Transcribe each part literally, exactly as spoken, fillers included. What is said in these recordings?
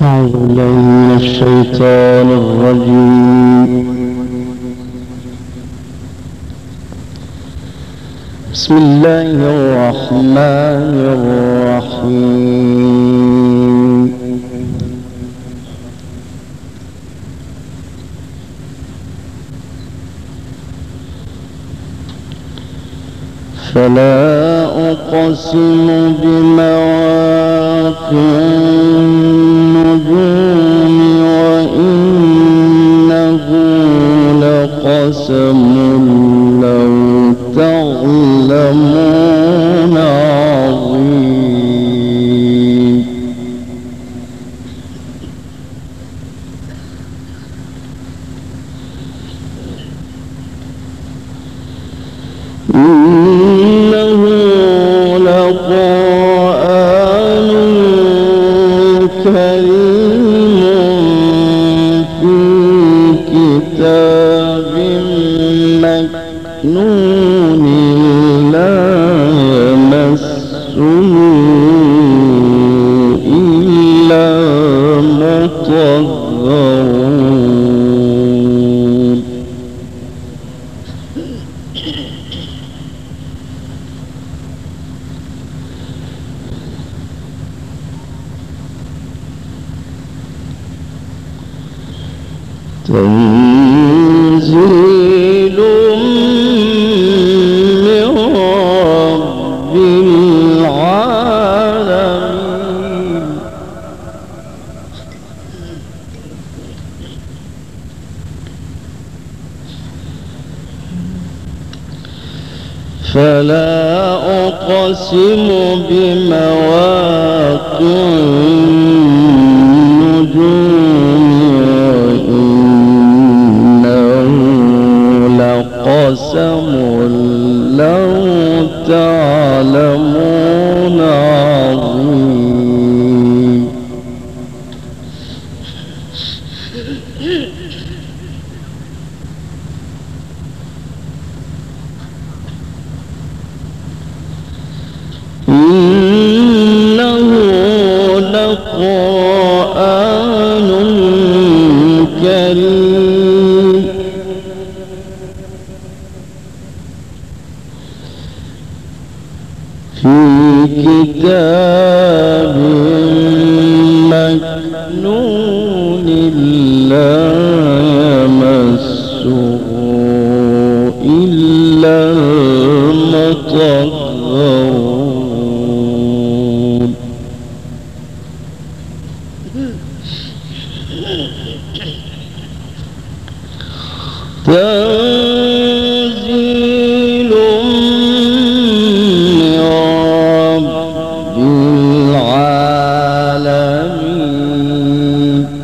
أعوذ بالله من الشيطان الرجيم. بسم الله الرحمن الرحيم. فلا أقسم بمواقع النجوم وإنه لقسم لو تعلمون عظيم. إنه لقرآن كريم في كتاب مكنون لا يمسه إلا مطهرون. تنزيل من رب العالمين. فلا أقسم بمواقع قسم لو تعلمون عظيم. إنه لقرآن كريم في كتاب مكنون لا يمسه إلا المطهرون. تنزيل من رب العالمين.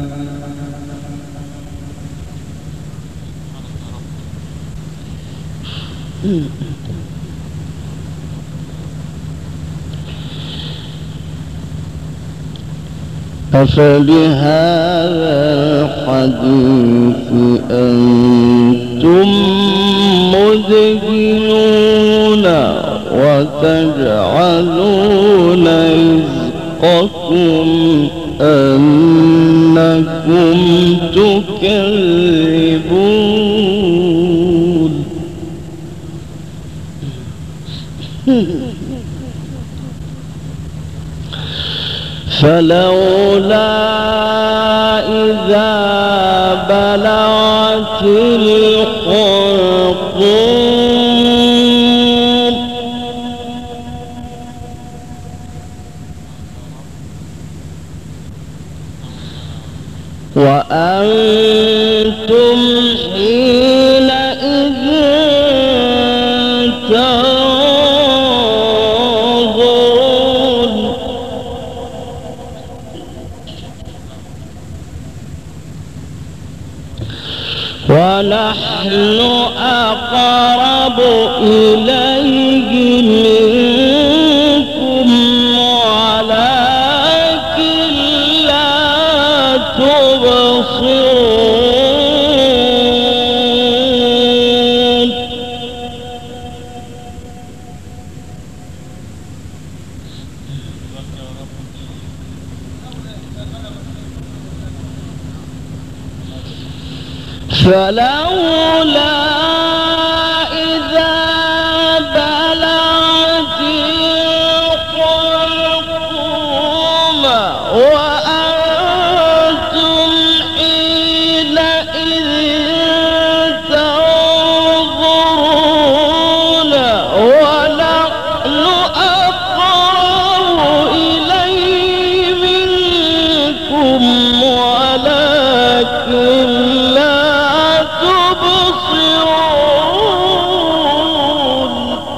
أفبهذا الحديث أنتم مدهنون وتجعلون رزقكم أنكم تكذبون. فلولا إذا بلغت الحلقوم وأنتم حينئذ تنظرون. ونحن أقرب إليه منكم ولكن لا تبصرون. فلولا إذا بلغت الحلقوم وأنتم حينئذ تنظرون ونحن أقرب إليه منكم ولكن لا تبصرون.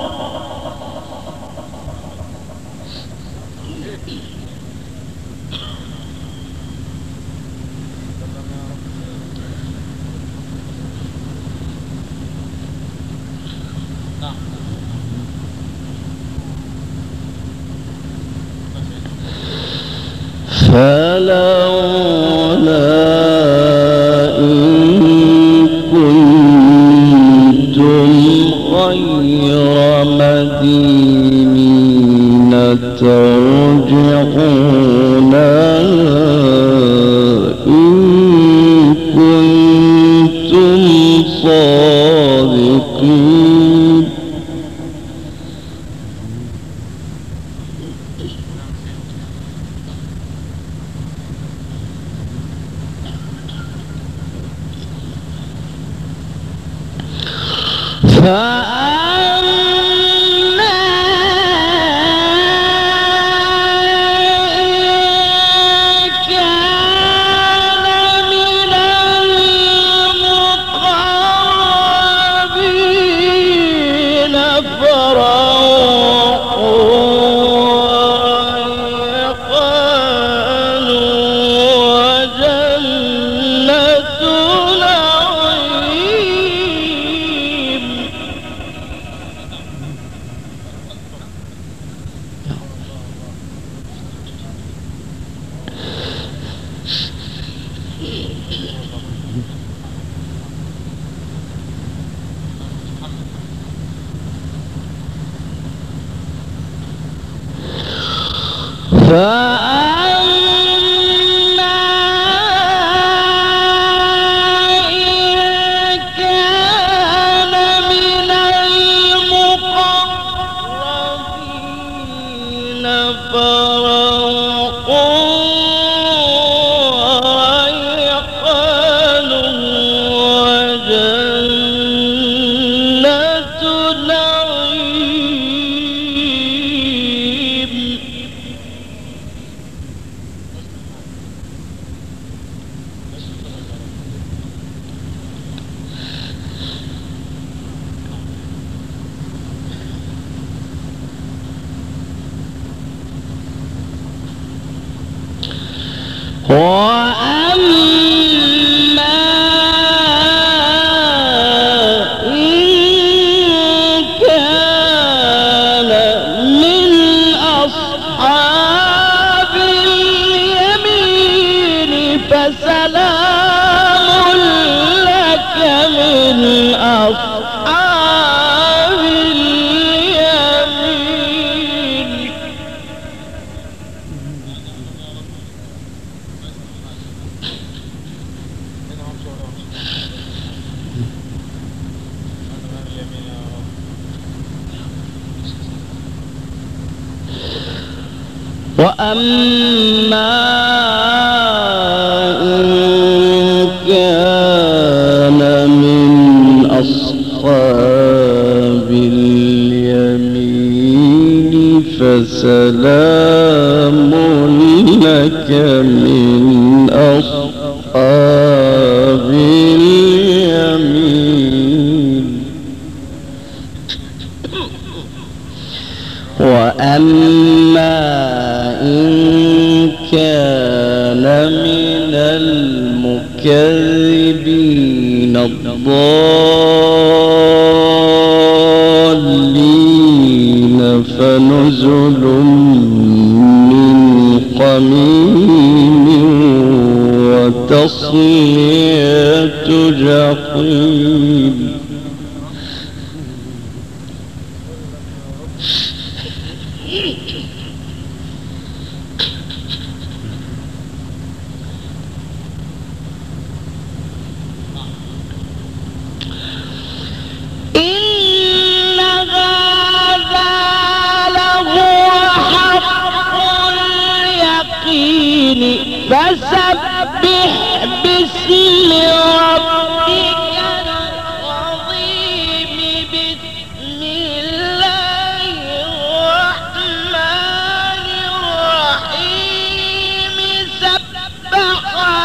فلولا إن كنتم غير مدينين ترجعونها إن كنتم صادقين. فأما كان من المقربين فروح وريحان وجنة نعيم. فأما إن كان من المقربين فروح وريحان وجنة نعيم. وأما إن كان من أصحاب اليمين فسلام لك من أصحاب اليمين. وأما إن كان من أصحاب اليمين فسلام لك من أصحاب اليمين. وأما إن كان من المكذبين الضالين فنزل من حميم وتصلية جحيم. فسبح باسم ربك العظيم بسم الله الرحمن الرحيم سبح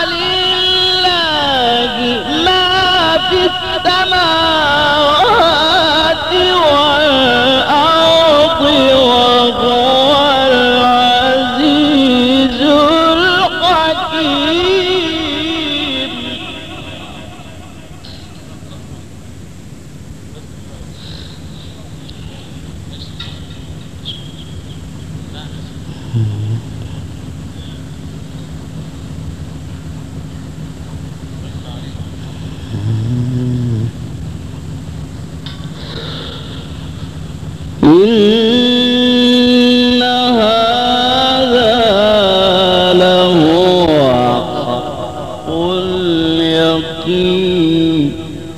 لله ما في السماوات والأرض وهو العزيز الحكيم. إن هذا لهو حق اليقين.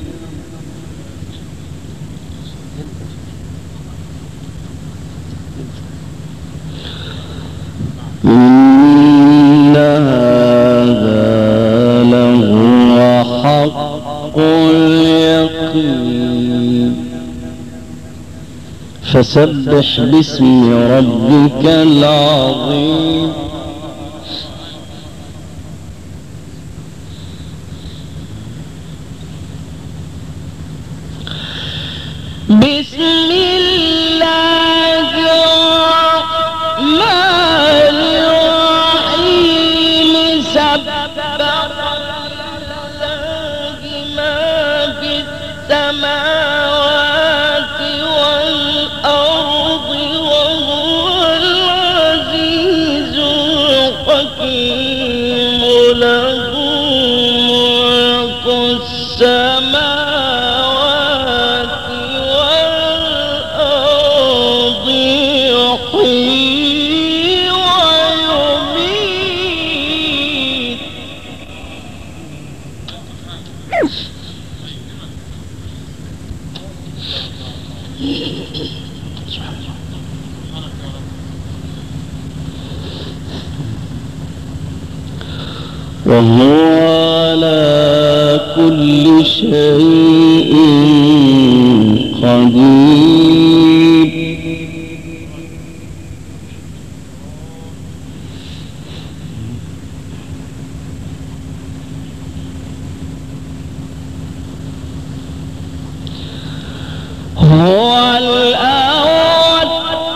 إن هذا لهو حق اليقين. فسبح باسم ربك العظيم. بسم الله الرحمن الرحيم سبح لله ما في السماوات والأرض وهو العزيز الحكيم. له ملك السماوات والأرض يحيي ويميت. وهو على كل شيء قدير. هو الأول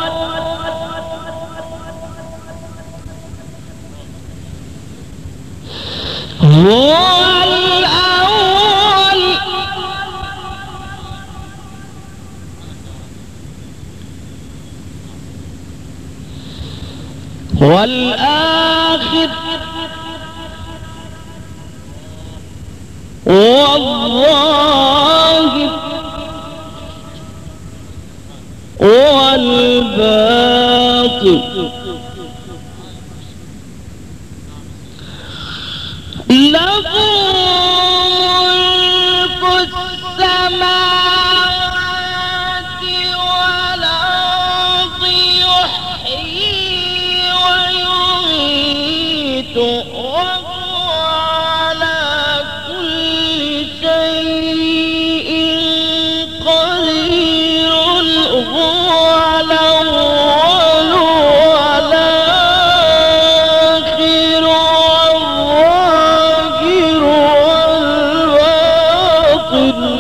هو الأول والآخر والظاهر والباطن. له ملك السماوات والأرض يحيي ويميت وهو على كل شيء قدير. هو الأول والآخر والظاهر والباطن.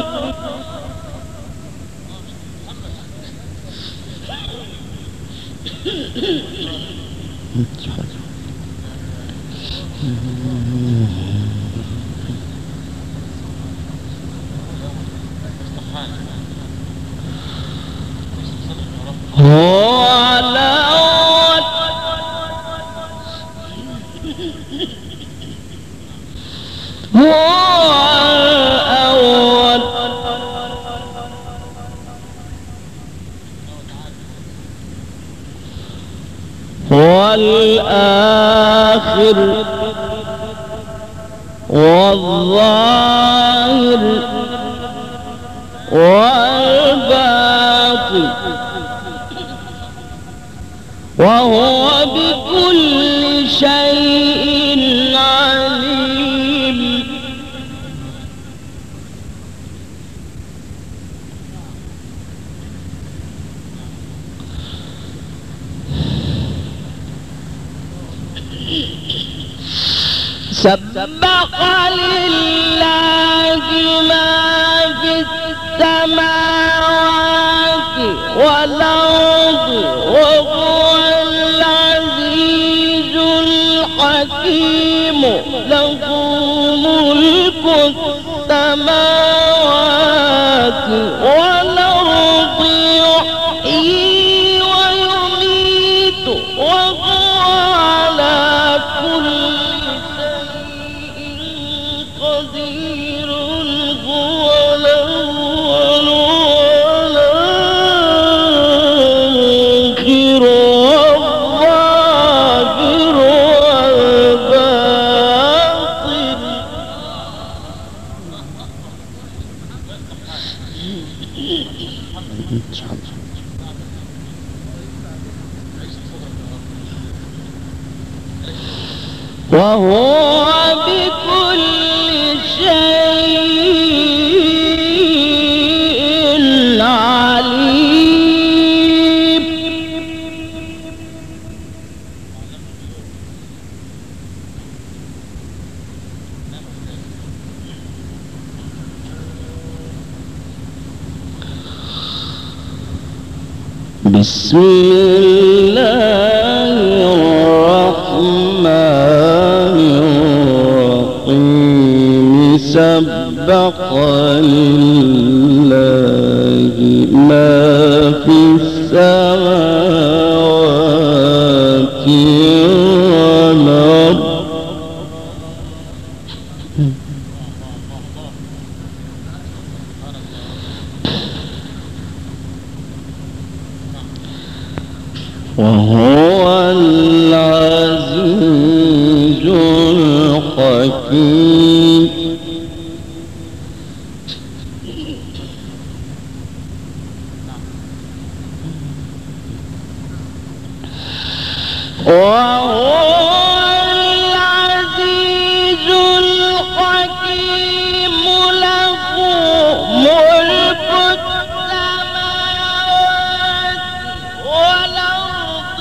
هو الأول هو الأول والآخر والظاهر والباطن وهو بكل شيء سبح لله ما في السماوات والأرض وهو العزيز الحكيم له ملك السماوات والأرض يحيي ويميت وهو على كل شيء قدير هو الأول والآخر والظاهر والباطن وهو بكل شيء عليم. بسم الله الرحمن الرحيم سبح لله ما في السماوات والأرض وهو العزيز الحكيم. وهو العزيز الحكيم له ملك السماوات والأرض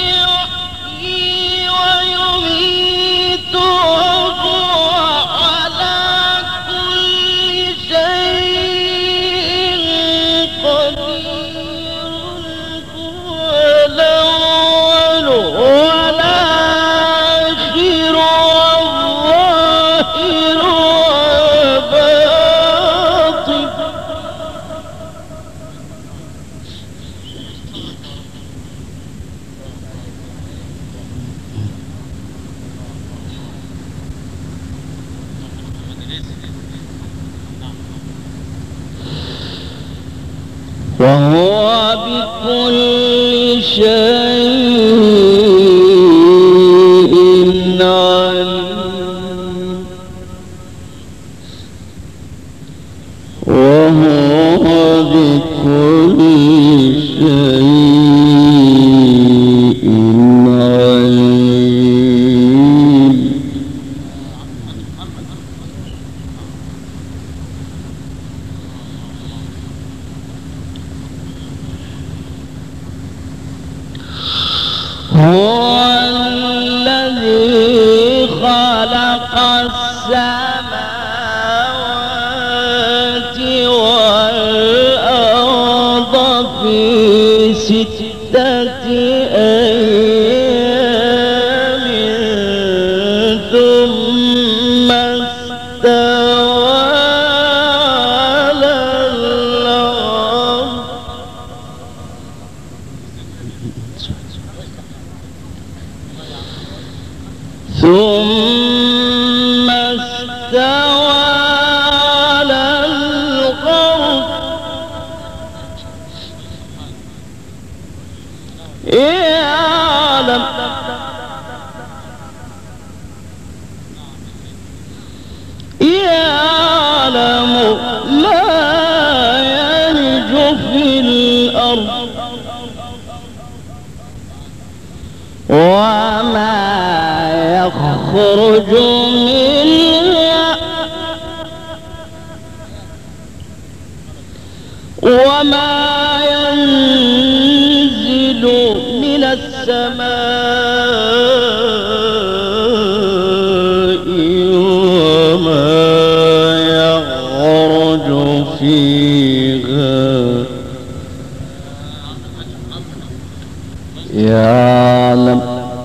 يحيي ويميت وهو على كل شيء قدير هو الأول والآخر والظاهر والباطن وهو بكل شيء عليم. وهو بكل شيء عليم. هو الذي خلق السماوات والأرض في ستة أيام ثم استوى على الأرض ثم استوى على الأرض يعلم يعلم ما يلج في الأرض وما يخرج منها وما ينزل السماء فيها يعلم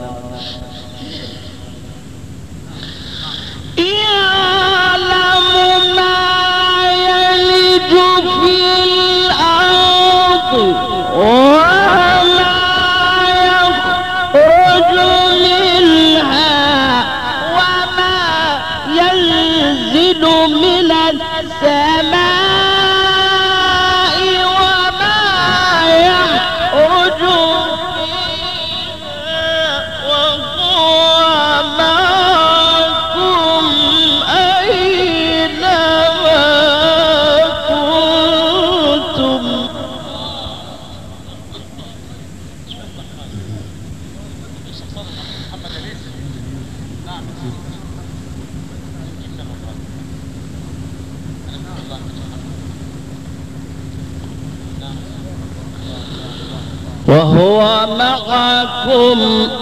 وهو معكم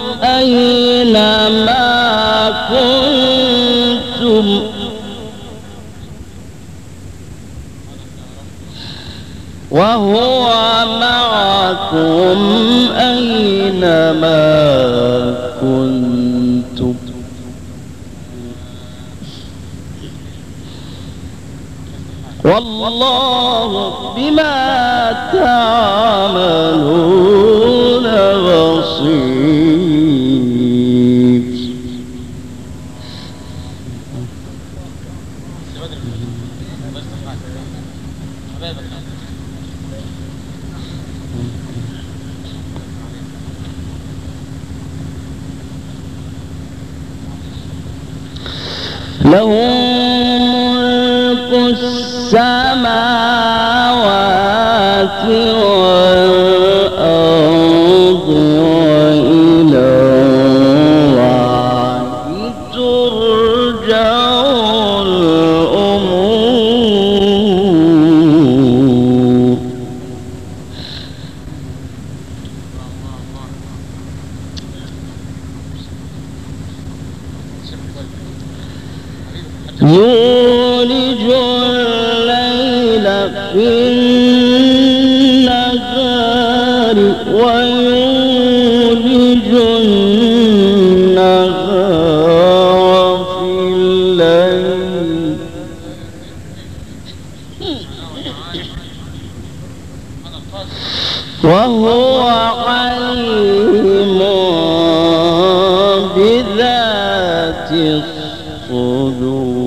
أينما كنتم وهو معكم أينما كنتم والله بما تعملون بصير. له ملك السماوات والأرض وإلى الله ترجع الأمور. يولج الليل في النهار ويولج النهار في الليل وهو عليم بذات الصدور.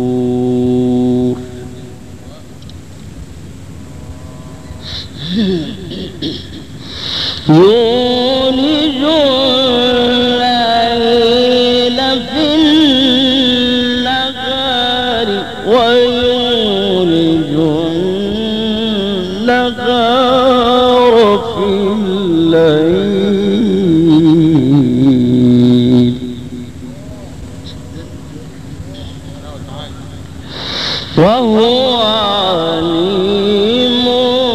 يولج الليل في النهار ويولج النهار في الليل وهو عليم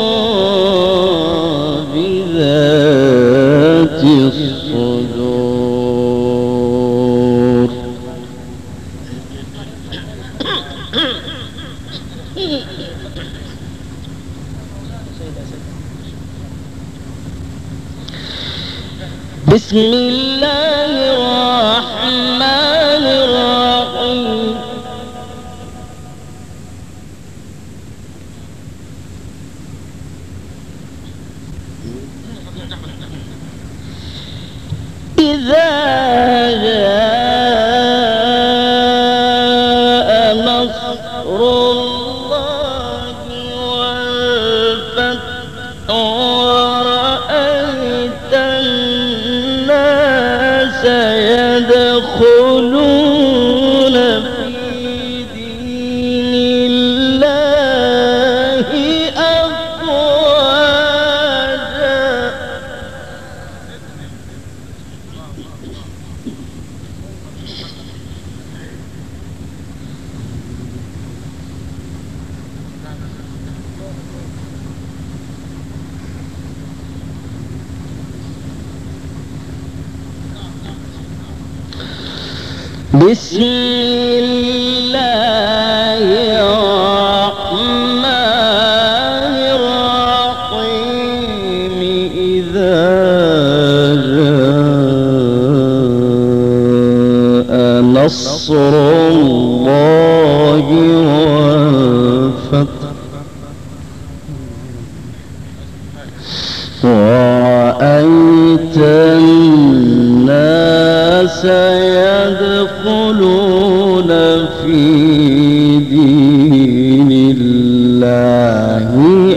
بذات الصدور. بسم الله الرحمن الرحيم. إذا جاء نصر الله والفتح ورأيت الناس يدخلون في دين الله أفواجا. بسم الله الرحمن يدخلون في دين الله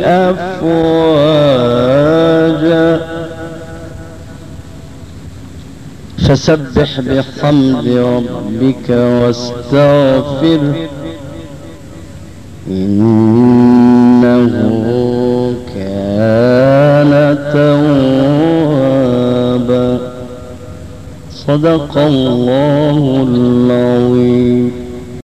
أفواجا فسبح بحمد ربك واستغفره إنه كان توابا. صدق الله العظيم.